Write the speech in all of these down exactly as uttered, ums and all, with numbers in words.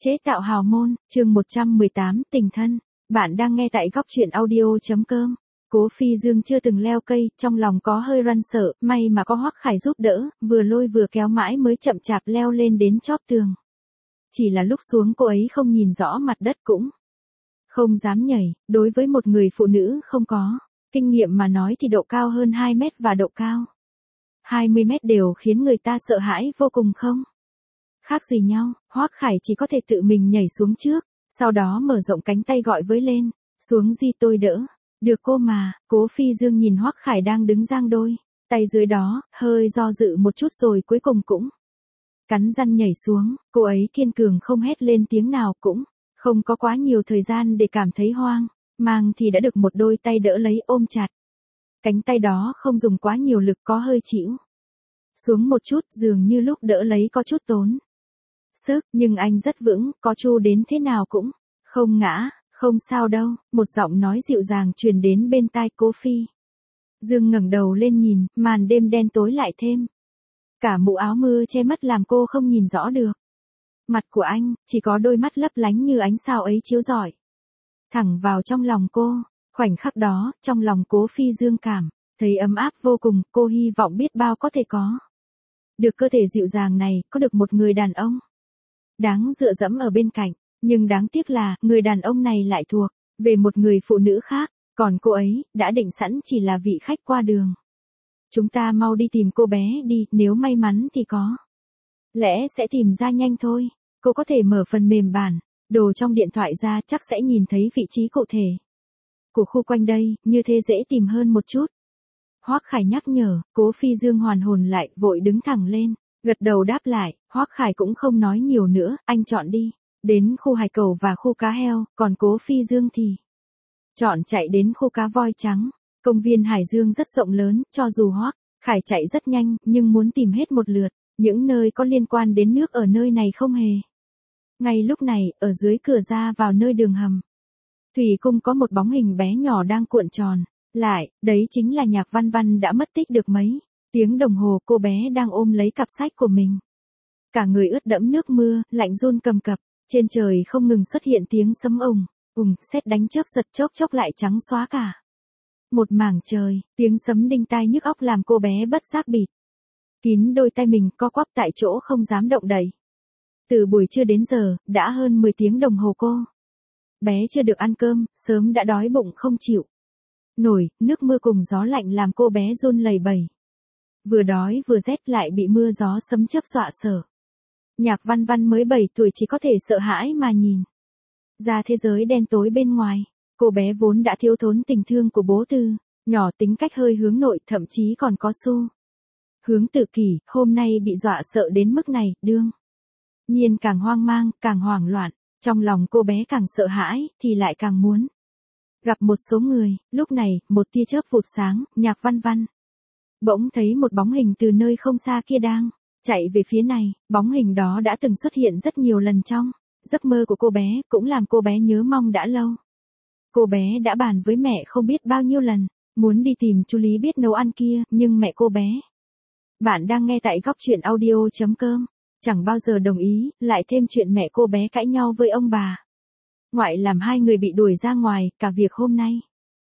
Chế tạo hào môn, chương một trăm mười tám, tình thân. Bạn đang nghe tại góc truyện audio.com. Cố Phi Dương chưa từng leo cây, trong lòng có hơi run sợ, may mà có Hoắc Khải giúp đỡ, vừa lôi vừa kéo mãi mới chậm chạp leo lên đến chóp tường. Chỉ là lúc xuống cô ấy không nhìn rõ mặt đất cũng không dám nhảy, đối với một người phụ nữ không có kinh nghiệm mà nói thì độ cao hơn hai mét và độ cao hai mươi mét đều khiến người ta sợ hãi vô cùng không khác gì nhau. Hoắc Khải chỉ có thể tự mình nhảy xuống trước, sau đó mở rộng cánh tay gọi với lên, xuống gì tôi đỡ. Được cô mà. Cố Phi Dương nhìn Hoắc Khải đang đứng giang đôi tay dưới đó, hơi do dự một chút rồi cuối cùng cũng cắn răng nhảy xuống. Cô ấy kiên cường không hét lên tiếng nào, cũng không có quá nhiều thời gian để cảm thấy hoang mang thì đã được một đôi tay đỡ lấy ôm chặt. Cánh tay đó không dùng quá nhiều lực, có hơi chịu xuống một chút, dường như lúc đỡ lấy có chút tốn sức, nhưng anh rất vững, có chu đến thế nào cũng không ngã. Không sao đâu, một giọng nói dịu dàng truyền đến bên tai Cố Phi Dương. Ngẩng đầu lên nhìn, màn đêm đen tối lại thêm cả mũ áo mưa che mắt làm cô không nhìn rõ được mặt của anh, chỉ có đôi mắt lấp lánh như ánh sao ấy chiếu rọi thẳng vào trong lòng cô. Khoảnh khắc đó, trong lòng Cố Phi Dương cảm thấy ấm áp vô cùng. Cô hy vọng biết bao có thể có được cơ thể dịu dàng này, có được một người đàn ông đáng dựa dẫm ở bên cạnh. Nhưng đáng tiếc là, người đàn ông này lại thuộc về một người phụ nữ khác, còn cô ấy đã định sẵn chỉ là vị khách qua đường. Chúng ta mau đi tìm cô bé đi, nếu may mắn thì có lẽ sẽ tìm ra nhanh thôi. Cô có thể mở phần mềm bản đồ trong điện thoại ra, chắc sẽ nhìn thấy vị trí cụ thể của khu quanh đây, như thế dễ tìm hơn một chút. Hoắc Khải nhắc nhở. Cố Phi Dương hoàn hồn lại, vội đứng thẳng lên, gật đầu đáp lại. Hoắc Khải cũng không nói nhiều nữa, anh chọn đi đến khu hải cẩu và khu cá heo, còn Cố Phi Dương thì chọn chạy đến khu cá voi trắng. Công viên Hải Dương rất rộng lớn, cho dù Hoắc Khải chạy rất nhanh, nhưng muốn tìm hết một lượt những nơi có liên quan đến nước ở nơi này không hề. Ngay lúc này, ở dưới cửa ra vào nơi đường hầm thủy cung có một bóng hình bé nhỏ đang cuộn tròn lại, đấy chính là Nhạc Văn Văn đã mất tích được mấy tiếng đồng hồ. Cô bé đang ôm lấy cặp sách của mình, cả người ướt đẫm nước mưa, lạnh run cầm cập. Trên trời không ngừng xuất hiện tiếng sấm ùng, ùng, sét đánh chớp giật, chốc chốc lại trắng xóa cả một mảng trời. Tiếng sấm đinh tai nhức óc làm cô bé bất giác bịt kín đôi tay mình, co quắp tại chỗ không dám động đậy. Từ buổi trưa đến giờ, đã hơn mười tiếng đồng hồ cô bé chưa được ăn cơm, sớm đã đói bụng không chịu nổi. Nước mưa cùng gió lạnh làm cô bé run lẩy bẩy, vừa đói vừa rét, lại bị mưa gió sấm chớp dọa sợ. Nhạc Văn Văn mới bảy tuổi chỉ có thể sợ hãi mà nhìn ra thế giới đen tối bên ngoài. Cô bé vốn đã thiếu thốn tình thương của bố từ nhỏ, tính cách hơi hướng nội, thậm chí còn có xu hướng tự kỷ, hôm nay bị dọa sợ đến mức này, đương nhiên càng hoang mang, càng hoảng loạn. Trong lòng cô bé càng sợ hãi, thì lại càng muốn gặp một số người. Lúc này, một tia chớp vụt sáng, Nhạc Văn Văn bỗng thấy một bóng hình từ nơi không xa kia đang chạy về phía này. Bóng hình đó đã từng xuất hiện rất nhiều lần trong giấc mơ của cô bé, cũng làm cô bé nhớ mong đã lâu. Cô bé đã bàn với mẹ không biết bao nhiêu lần, muốn đi tìm chú Lý biết nấu ăn kia, nhưng mẹ cô bé, bạn đang nghe tại góc truyện audio.com, chẳng bao giờ đồng ý. Lại thêm chuyện mẹ cô bé cãi nhau với ông bà ngoại làm hai người bị đuổi ra ngoài. Cả việc hôm nay,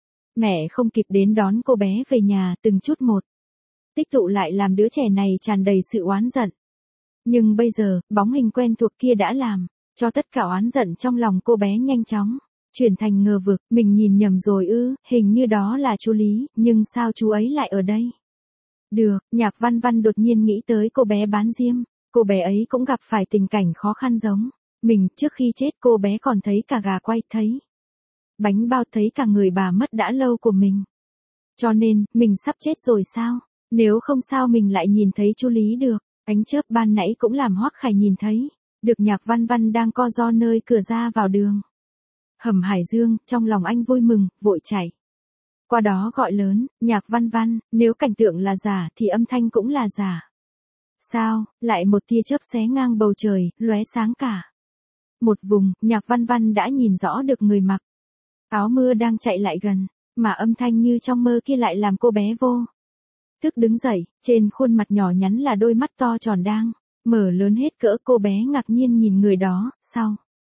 mẹ không kịp đến đón cô bé về nhà, từng chút một tích tụ lại làm đứa trẻ này tràn đầy sự oán giận. Nhưng bây giờ, bóng hình quen thuộc kia đã làm cho tất cả oán giận trong lòng cô bé nhanh chóng chuyển thành ngờ vực. Mình nhìn nhầm rồi ư, hình như đó là chú Lý, nhưng sao chú ấy lại ở đây? Được, Nhạc Văn Văn đột nhiên nghĩ tới cô bé bán diêm. Cô bé ấy cũng gặp phải tình cảnh khó khăn giống mình. Trước khi chết cô bé còn thấy cả gà quay, thấy bánh bao, thấy cả người bà mất đã lâu của mình. Cho nên, mình sắp chết rồi sao? Nếu không sao mình lại nhìn thấy chú Lý được. Ánh chớp ban nãy cũng làm Hoắc Khải nhìn thấy được Nhạc Văn Văn đang co ro nơi cửa ra vào đường hầm Hải Dương. Trong lòng anh vui mừng, vội chạy qua đó gọi lớn, Nhạc Văn Văn. Nếu cảnh tượng là giả thì âm thanh cũng là giả. Sao? Lại một tia chớp xé ngang bầu trời, lóe sáng cả một vùng. Nhạc Văn Văn đã nhìn rõ được người mặc áo mưa đang chạy lại gần, mà âm thanh như trong mơ kia lại làm cô bé vô thức đứng dậy. Trên khuôn mặt nhỏ nhắn là đôi mắt to tròn đang mở lớn hết cỡ. Cô bé ngạc nhiên nhìn người đó, sau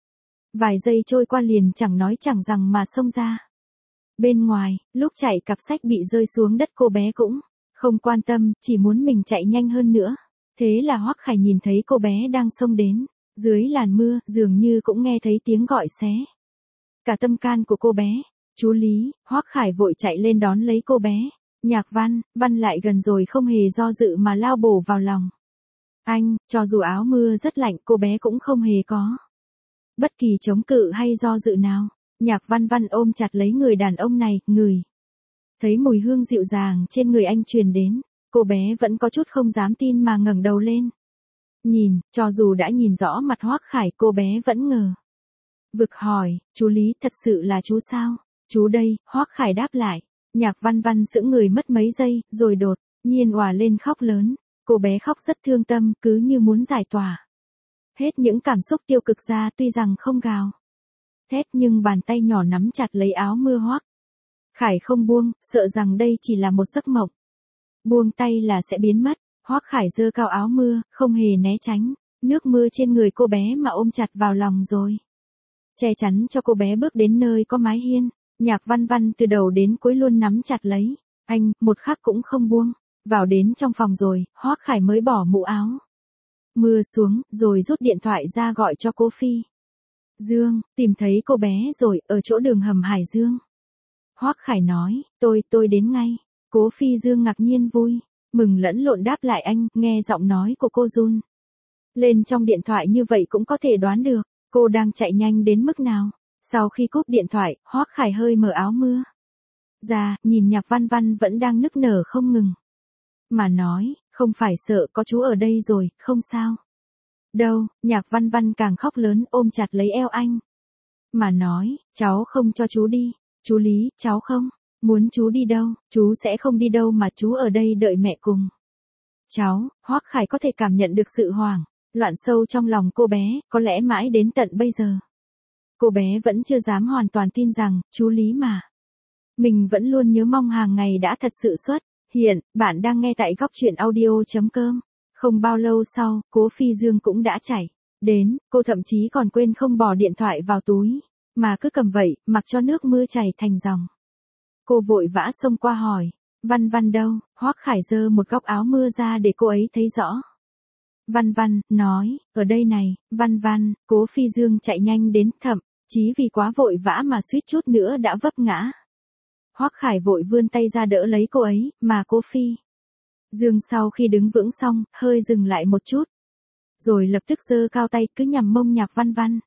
Vài giây trôi qua liền chẳng nói chẳng rằng mà xông ra. Bên ngoài, lúc chạy cặp sách bị rơi xuống đất cô bé cũng không quan tâm, chỉ muốn mình chạy nhanh hơn nữa. Thế là Hoắc Khải nhìn thấy cô bé đang xông đến, dưới làn mưa, dường như cũng nghe thấy tiếng gọi xé cả tâm can của cô bé. Chú Lý, Hoắc Khải vội chạy lên đón lấy cô bé. Nhạc Văn, Văn lại gần rồi không hề do dự mà lao bổ vào lòng anh, cho dù áo mưa rất lạnh cô bé cũng không hề có bất kỳ chống cự hay do dự nào. Nhạc Văn Văn ôm chặt lấy người đàn ông này, ngửi thấy mùi hương dịu dàng trên người anh truyền đến, cô bé vẫn có chút không dám tin mà ngẩng đầu lên. Nhìn, cho dù đã nhìn rõ mặt Hoắc Khải cô bé vẫn ngờ vực hỏi, chú Lý thật sự là chú sao? Chú đây, Hoắc Khải đáp lại. Nhạc Văn Văn sững người mất mấy giây, rồi đột nhiên òa lên khóc lớn. Cô bé khóc rất thương tâm, cứ như muốn giải tỏa hết những cảm xúc tiêu cực ra, tuy rằng không gào thét nhưng bàn tay nhỏ nắm chặt lấy áo mưa Hoắc Khải không buông, sợ rằng đây chỉ là một giấc mộng. Buông tay là sẽ biến mất. Hoắc Khải giơ cao áo mưa, không hề né tránh nước mưa trên người cô bé mà ôm chặt vào lòng rồi che chắn cho cô bé bước đến nơi có mái hiên. Nhạc Văn Văn từ đầu đến cuối luôn nắm chặt lấy anh, một khắc cũng không buông. Vào đến trong phòng rồi, Hoắc Khải mới bỏ mũ áo mưa xuống, rồi rút điện thoại ra gọi cho cô Phi Dương, tìm thấy cô bé rồi, ở chỗ đường hầm Hải Dương. Hoắc Khải nói, tôi, tôi đến ngay. Cố Phi Dương ngạc nhiên vui, mừng lẫn lộn đáp lại anh, nghe giọng nói của cô run lên trong điện thoại như vậy cũng có thể đoán được, cô đang chạy nhanh đến mức nào. Sau khi cúp điện thoại, Hoắc Khải hơi mở áo mưa ra, nhìn Nhạc Văn Văn vẫn đang nức nở không ngừng mà nói, không phải sợ, có chú ở đây rồi, không sao đâu. Nhạc Văn Văn càng khóc lớn ôm chặt lấy eo anh mà nói, cháu không cho chú đi. Chú Lý, cháu không muốn chú đi đâu, chú sẽ không đi đâu mà chú ở đây đợi mẹ cùng cháu. Hoắc Khải có thể cảm nhận được sự hoảng loạn sâu trong lòng cô bé, có lẽ mãi đến tận bây giờ cô bé vẫn chưa dám hoàn toàn tin rằng, chú Lý mà mình vẫn luôn nhớ mong hàng ngày đã thật sự xuất hiện. Bạn đang nghe tại góc truyện audio.com. Không bao lâu sau, Cố Phi Dương cũng đã chạy đến, cô thậm chí còn quên không bỏ điện thoại vào túi, mà cứ cầm vậy, mặc cho nước mưa chảy thành dòng. Cô vội vã xông qua hỏi, Văn Văn đâu? Hoắc Khải giơ một góc áo mưa ra để cô ấy thấy rõ. Văn Văn, nói, ở đây này. Văn Văn, Cố Phi Dương chạy nhanh đến, thậm chí vì quá vội vã mà suýt chút nữa đã vấp ngã. Hoắc Khải vội vươn tay ra đỡ lấy cô ấy, mà Cố Phi Dương sau khi đứng vững xong, hơi dừng lại một chút, rồi lập tức giơ cao tay cứ nhằm mông Nhạc Văn Văn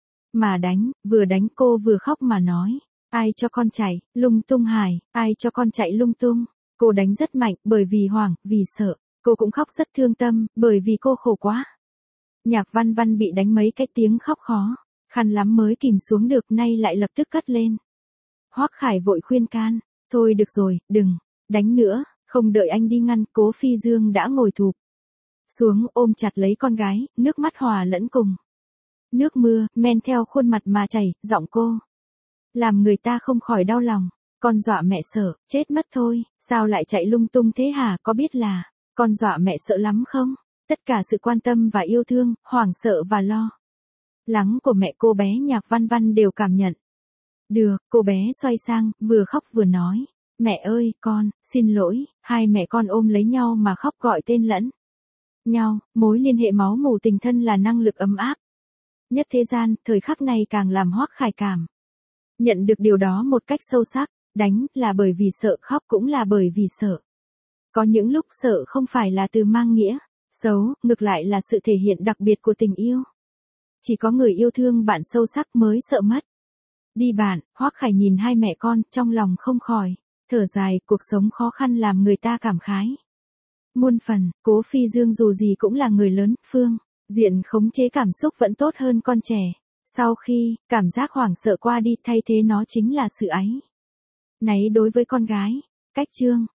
mà đánh, vừa đánh cô vừa khóc mà nói, ai cho con chạy lung tung Hải, ai cho con chạy lung tung. Cô đánh rất mạnh, bởi vì hoảng, vì sợ. Cô cũng khóc rất thương tâm, bởi vì cô khổ quá. Nhạc Văn Văn bị đánh mấy cái tiếng khóc khó khăn lắm mới kìm xuống được, nay lại lập tức cất lên. Hoắc Khải vội khuyên can, thôi được rồi, đừng đánh nữa. Không đợi anh đi ngăn, Cố Phi Dương đã ngồi thụp xuống ôm chặt lấy con gái, nước mắt hòa lẫn cùng nước mưa, men theo khuôn mặt mà chảy, giọng cô làm người ta không khỏi đau lòng. Con dọa mẹ sợ, chết mất thôi, sao lại chạy lung tung thế hả? Có biết là con dọa mẹ sợ lắm không? Tất cả sự quan tâm và yêu thương, hoảng sợ và lo lắng của mẹ cô bé Nhạc Văn Văn đều cảm nhận được. Cô bé xoay sang, vừa khóc vừa nói, mẹ ơi, con, xin lỗi. Hai mẹ con ôm lấy nhau mà khóc gọi tên lẫn nhau. Mối liên hệ máu mủ tình thân là năng lực ấm áp nhất thế gian, thời khắc này càng làm Hoắc Khải cảm nhận được điều đó một cách sâu sắc. Đánh là bởi vì sợ, khóc cũng là bởi vì sợ. Có những lúc sợ không phải là từ mang nghĩa xấu, ngược lại là sự thể hiện đặc biệt của tình yêu. Chỉ có người yêu thương bạn sâu sắc mới sợ mất đi bạn. Hoắc Khải nhìn hai mẹ con, trong lòng không khỏi thở dài. Cuộc sống khó khăn làm người ta cảm khái muôn phần. Cố Phi Dương dù gì cũng là người lớn, phương diện khống chế cảm xúc vẫn tốt hơn con trẻ. Sau khi cảm giác hoảng sợ qua đi, thay thế nó chính là sự áy náy đối với con gái. Cách chương